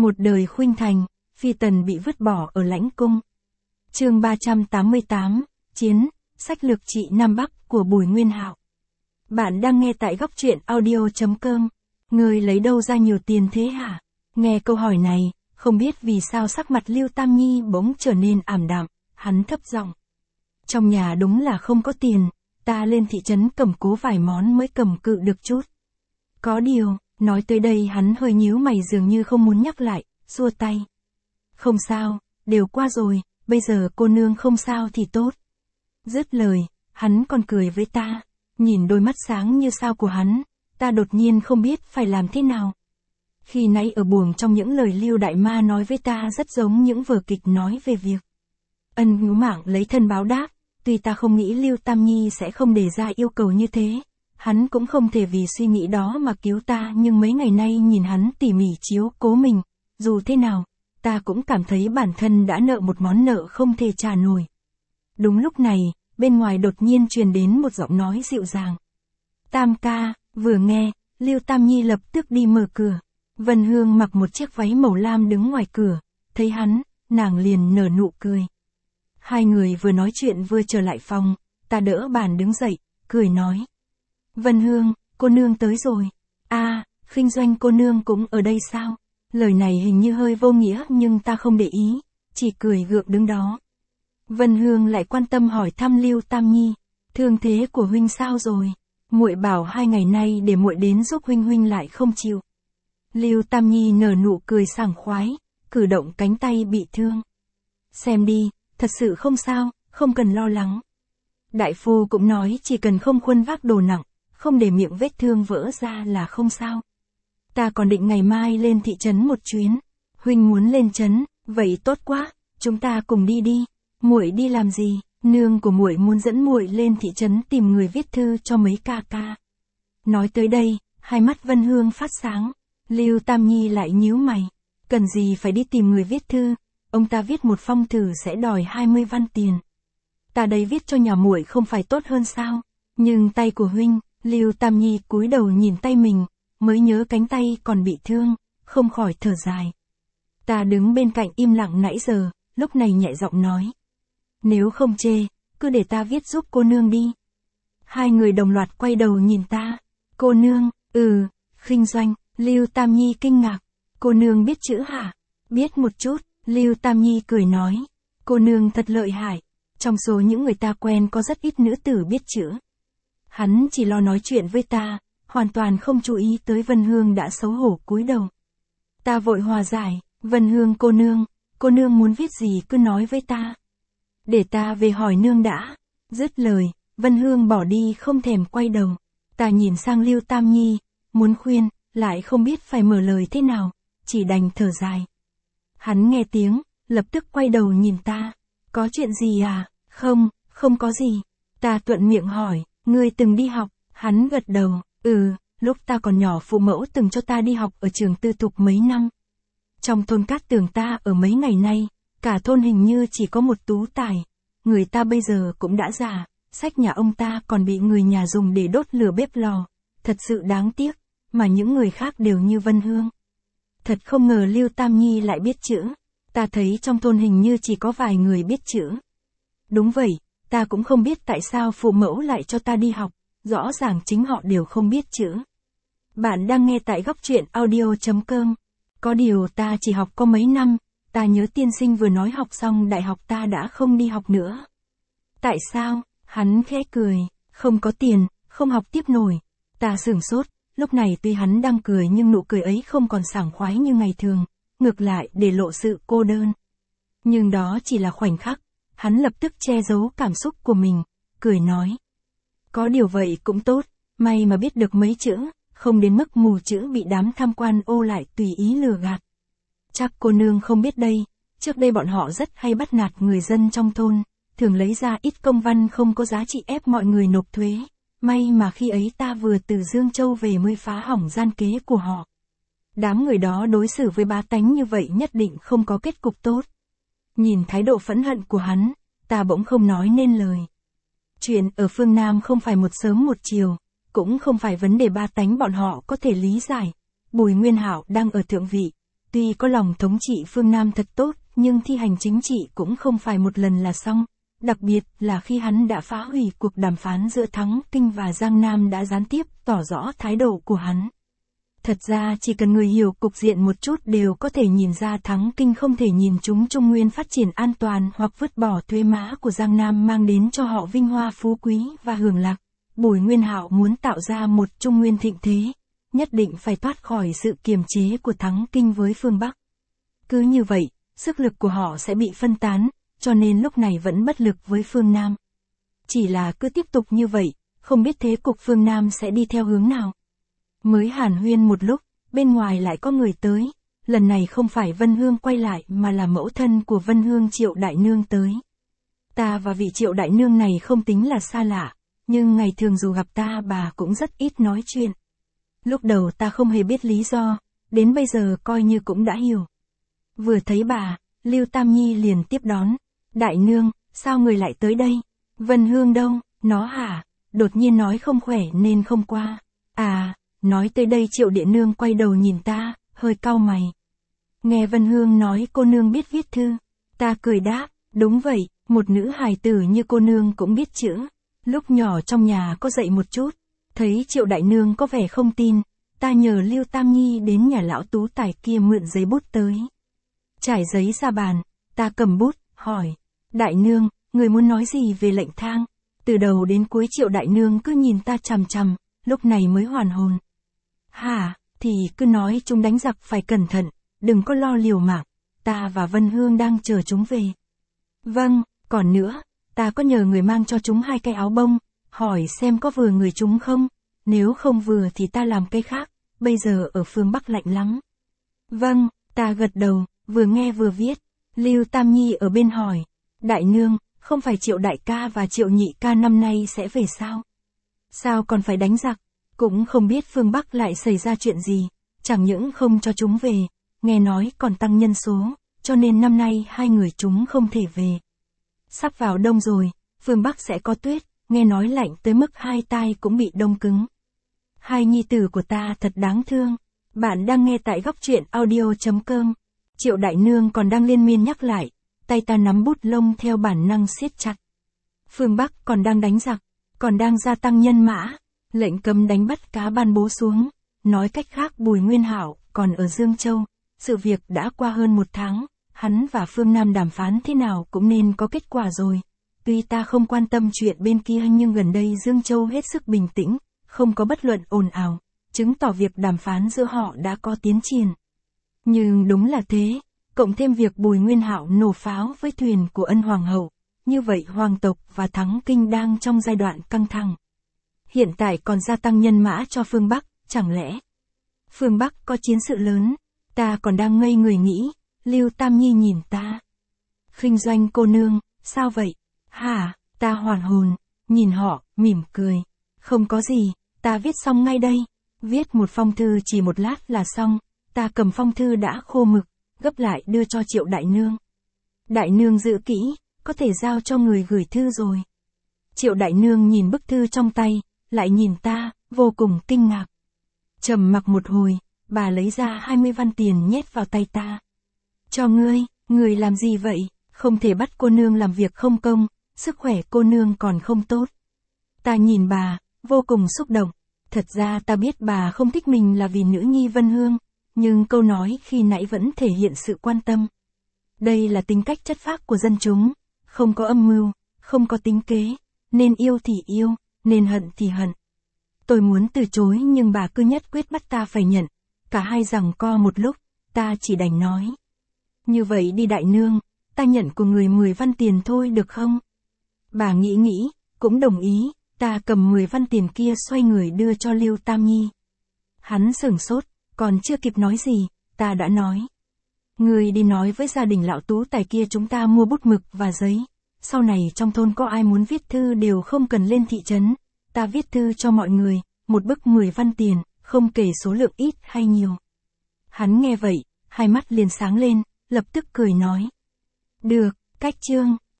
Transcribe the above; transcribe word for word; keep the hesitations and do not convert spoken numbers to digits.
Một đời khuynh thành, phi tần bị vứt bỏ ở lãnh cung. Chương ba trăm tám mươi tám, Chiến, sách lược trị Nam Bắc của Bùi Nguyên Hạo. Bạn đang nghe tại góc truyện audio chấm com. Ngươi lấy đâu ra nhiều tiền thế hả? Nghe câu hỏi này, không biết vì sao sắc mặt Lưu Tam Nhi bỗng trở nên ảm đạm, hắn thấp giọng. Trong nhà đúng là không có tiền, ta lên thị trấn cầm cố vài món mới cầm cự được chút. Có điều, nói tới đây hắn hơi nhíu mày dường như không muốn nhắc lại, xua tay. Không sao, đều qua rồi, bây giờ cô nương không sao thì tốt. Dứt lời, hắn còn cười với ta, nhìn đôi mắt sáng như sao của hắn, ta đột nhiên không biết phải làm thế nào. Khi nãy ở buồng trong những lời Lưu Đại Ma nói với ta rất giống những vở kịch nói về việc ân cứu mạng lấy thân báo đáp, tuy ta không nghĩ Lưu Tam Nhi sẽ không đề ra yêu cầu như thế. Hắn cũng không thể vì suy nghĩ đó mà cứu ta, nhưng mấy ngày nay nhìn hắn tỉ mỉ chiếu cố mình, dù thế nào, ta cũng cảm thấy bản thân đã nợ một món nợ không thể trả nổi. Đúng lúc này, bên ngoài đột nhiên truyền đến một giọng nói dịu dàng. Tam ca, vừa nghe, Lưu Tam Nhi lập tức đi mở cửa. Vân Hương mặc một chiếc váy màu lam đứng ngoài cửa, thấy hắn, nàng liền nở nụ cười. Hai người vừa nói chuyện vừa trở lại phòng, ta đỡ bàn đứng dậy, cười nói. Vân Hương, cô nương tới rồi. À, Khinh Doanh cô nương cũng ở đây sao? Lời này hình như hơi vô nghĩa nhưng ta không để ý, chỉ cười gượng đứng đó. Vân Hương lại quan tâm hỏi thăm Lưu Tam Nhi, thương thế của huynh sao rồi? Muội bảo hai ngày nay để muội đến giúp huynh huynh lại không chịu. Lưu Tam Nhi nở nụ cười sảng khoái, cử động cánh tay bị thương. Xem đi, thật sự không sao, không cần lo lắng. Đại phu cũng nói chỉ cần không khuân vác đồ nặng, không để miệng vết thương vỡ ra là không sao. Ta còn định ngày mai lên thị trấn một chuyến. Huynh muốn lên trấn, vậy tốt quá, chúng ta cùng đi đi. Muội đi làm gì? Nương của muội muốn dẫn muội lên thị trấn tìm người viết thư cho mấy ca ca. Nói tới đây, hai mắt Vân Hương phát sáng. Lưu Tam Nhi lại nhíu mày. Cần gì phải đi tìm người viết thư? Ông ta viết một phong thư sẽ đòi hai mươi văn tiền. Ta đây viết cho nhà muội không phải tốt hơn sao? Nhưng tay của huynh, Lưu Tam Nhi cúi đầu nhìn tay mình, mới nhớ cánh tay còn bị thương, không khỏi thở dài. Ta đứng bên cạnh im lặng nãy giờ, lúc này nhẹ giọng nói. Nếu không chê, cứ để ta viết giúp cô nương đi. Hai người đồng loạt quay đầu nhìn ta. Cô nương, ừ, Khinh Doanh, Lưu Tam Nhi kinh ngạc. Cô nương biết chữ hả? Biết một chút, Lưu Tam Nhi cười nói. Cô nương thật lợi hại. Trong số những người ta quen có rất ít nữ tử biết chữ. Hắn chỉ lo nói chuyện với ta, hoàn toàn không chú ý tới Vân Hương đã xấu hổ cúi đầu. Ta vội hòa giải, Vân Hương cô nương, cô nương muốn viết gì cứ nói với ta. Để ta về hỏi nương đã. Dứt lời, Vân Hương bỏ đi không thèm quay đầu. Ta nhìn sang Lưu Tam Nhi, muốn khuyên, lại không biết phải mở lời thế nào, chỉ đành thở dài. Hắn nghe tiếng, lập tức quay đầu nhìn ta. Có chuyện gì à? Không, không có gì. Ta thuận miệng hỏi, ngươi từng đi học? Hắn gật đầu, ừ, lúc ta còn nhỏ phụ mẫu từng cho ta đi học ở trường tư thục mấy năm. Trong thôn Cát Tường ta ở mấy ngày nay, cả thôn hình như chỉ có một tú tài. Người ta bây giờ cũng đã già, sách nhà ông ta còn bị người nhà dùng để đốt lửa bếp lò. Thật sự đáng tiếc, mà những người khác đều như Vân Hương. Thật không ngờ Lưu Tam Nhi lại biết chữ. Ta thấy trong thôn hình như chỉ có vài người biết chữ. Đúng vậy, ta cũng không biết tại sao phụ mẫu lại cho ta đi học, rõ ràng chính họ đều không biết chữ. Bạn đang nghe tại góc truyện audio chấm com. Có điều ta chỉ học có mấy năm, ta nhớ tiên sinh vừa nói học xong đại học ta đã không đi học nữa. Tại sao? Hắn khẽ cười, không có tiền, không học tiếp nổi. Ta sửng sốt, lúc này tuy hắn đang cười nhưng nụ cười ấy không còn sảng khoái như ngày thường, ngược lại để lộ sự cô đơn. Nhưng đó chỉ là khoảnh khắc, hắn lập tức che giấu cảm xúc của mình, cười nói. Có điều vậy cũng tốt, may mà biết được mấy chữ, không đến mức mù chữ bị đám tham quan ô lại tùy ý lừa gạt. Chắc cô nương không biết đây, trước đây bọn họ rất hay bắt nạt người dân trong thôn, thường lấy ra ít công văn không có giá trị ép mọi người nộp thuế. May mà khi ấy ta vừa từ Dương Châu về mới phá hỏng gian kế của họ. Đám người đó đối xử với bá tánh như vậy nhất định không có kết cục tốt. Nhìn thái độ phẫn hận của hắn, ta bỗng không nói nên lời. Chuyện ở phương Nam không phải một sớm một chiều, cũng không phải vấn đề bá tánh bọn họ có thể lý giải. Bùi Nguyên Hạo đang ở thượng vị, Tuy có lòng thống trị phương Nam thật tốt, nhưng thi hành chính trị cũng không phải một lần là xong. Đặc biệt là khi hắn đã phá hủy cuộc đàm phán giữa Thắng Kinh và Giang Nam đã gián tiếp tỏ rõ thái độ của hắn. Thật ra chỉ cần người hiểu cục diện một chút đều có thể nhìn ra Thắng Kinh không thể nhìn chúng Trung Nguyên phát triển an toàn hoặc vứt bỏ thuế má của Giang Nam mang đến cho họ vinh hoa phú quý và hưởng lạc. Bùi Nguyên Hạo muốn tạo ra một Trung Nguyên thịnh thế, nhất định phải thoát khỏi sự kiềm chế của Thắng Kinh với phương Bắc. Cứ như vậy, sức lực của họ sẽ bị phân tán, cho nên lúc này vẫn bất lực với phương Nam. Chỉ là cứ tiếp tục như vậy, không biết thế cục phương Nam sẽ đi theo hướng nào. Mới hàn huyên một lúc, bên ngoài lại có người tới, lần này không phải Vân Hương quay lại mà là mẫu thân của Vân Hương Triệu Đại Nương tới. Ta và vị Triệu Đại Nương này không tính là xa lạ, nhưng ngày thường dù gặp ta bà cũng rất ít nói chuyện. Lúc đầu ta không hề biết lý do, đến bây giờ coi như cũng đã hiểu. Vừa thấy bà, Lưu Tam Nhi liền tiếp đón. Đại Nương, sao người lại tới đây? Vân Hương đâu? Nó hả? Đột nhiên nói không khỏe nên không qua. À, nói tới đây Triệu Điện Nương quay đầu nhìn ta, hơi cau mày. Nghe Vân Hương nói cô nương biết viết thư. Ta cười đáp, đúng vậy, một nữ hài tử như cô nương cũng biết chữ. Lúc nhỏ trong nhà có dạy một chút. Thấy Triệu Đại Nương có vẻ không tin, ta nhờ Lưu Tam Nhi đến nhà lão tú tài kia mượn giấy bút tới. Trải giấy ra bàn, ta cầm bút, hỏi. Đại Nương, người muốn nói gì về lệnh thang? Từ đầu đến cuối Triệu Đại Nương cứ nhìn ta chằm chằm, lúc này mới hoàn hồn. Hả, thì cứ nói chúng đánh giặc phải cẩn thận, đừng có lo liều mạng, ta và Vân Hương đang chờ chúng về. Vâng, còn nữa, ta có nhờ người mang cho chúng hai cái áo bông, hỏi xem có vừa người chúng không, nếu không vừa thì ta làm cái khác, bây giờ ở phương Bắc lạnh lắm. Vâng, ta gật đầu, vừa nghe vừa viết. Lưu Tam Nhi ở bên hỏi, Đại Nương, không phải Triệu Đại ca và Triệu Nhị ca năm nay sẽ về sao? Sao còn phải đánh giặc? Cũng không biết phương Bắc lại xảy ra chuyện gì, chẳng những không cho chúng về, nghe nói còn tăng nhân số, cho nên năm nay hai người chúng không thể về. Sắp vào đông rồi, phương Bắc sẽ có tuyết, nghe nói lạnh tới mức hai tai cũng bị đông cứng. Hai nhi tử của ta thật đáng thương. Bạn đang nghe tại góc truyện audio chấm com. Triệu Đại Nương còn đang liên miên nhắc lại, tay ta nắm bút lông theo bản năng siết chặt. Phương Bắc còn đang đánh giặc, còn đang gia tăng nhân mã, lệnh cấm đánh bắt cá ban bố xuống, nói cách khác Bùi Nguyên Hạo còn ở Dương Châu, sự việc đã qua hơn một tháng, hắn và phương Nam đàm phán thế nào cũng nên có kết quả rồi. Tuy ta không quan tâm chuyện bên kia nhưng gần đây Dương Châu hết sức bình tĩnh, không có bất luận ồn ào, chứng tỏ việc đàm phán giữa họ đã có tiến triển. Nhưng đúng là thế, cộng thêm việc Bùi Nguyên Hạo nổ pháo với thuyền của Ân Hoàng hậu, như vậy hoàng tộc và Thắng Kinh đang trong giai đoạn căng thẳng. Hiện tại còn gia tăng nhân mã cho phương Bắc, chẳng lẽ phương Bắc có chiến sự lớn? Ta còn đang ngây người nghĩ, Lưu Tam Nhi nhìn ta. Khinh Doanh cô nương, sao vậy? Hả, ta hoàn hồn, nhìn họ, mỉm cười. Không có gì, ta viết xong ngay đây. Viết một phong thư chỉ một lát là xong, ta cầm phong thư đã khô mực, gấp lại đưa cho Triệu Đại Nương. Đại Nương giữ kỹ, có thể giao cho người gửi thư rồi. Triệu Đại Nương nhìn bức thư trong tay, lại nhìn ta, vô cùng kinh ngạc. Trầm mặc một hồi, bà lấy ra hai mươi văn tiền nhét vào tay ta. Cho ngươi, người làm gì vậy? Không thể bắt cô nương làm việc không công, sức khỏe cô nương còn không tốt. Ta nhìn bà, vô cùng xúc động. Thật ra ta biết bà không thích mình là vì nữ nhi Vân Hương, nhưng câu nói khi nãy vẫn thể hiện sự quan tâm. Đây là tính cách chất phác của dân chúng, không có âm mưu, không có tính kế, nên yêu thì yêu, nên hận thì hận. Tôi muốn từ chối nhưng bà cứ nhất quyết bắt ta phải nhận, cả hai giằng co một lúc, ta chỉ đành nói. Như vậy đi Đại Nương, ta nhận của người mười văn tiền thôi được không? Bà nghĩ nghĩ, cũng đồng ý, ta cầm mười văn tiền kia xoay người đưa cho Lưu Tam Nhi. Hắn sửng sốt, còn chưa kịp nói gì, ta đã nói. Người đi nói với gia đình lão tú tài kia chúng ta mua bút mực và giấy. Sau này trong thôn có ai muốn viết thư đều không cần lên thị trấn. Ta viết thư cho mọi người, một bức mười văn tiền, không kể số lượng ít hay nhiều. Hắn nghe vậy, hai mắt liền sáng lên, lập tức cười nói. Được, cách chương.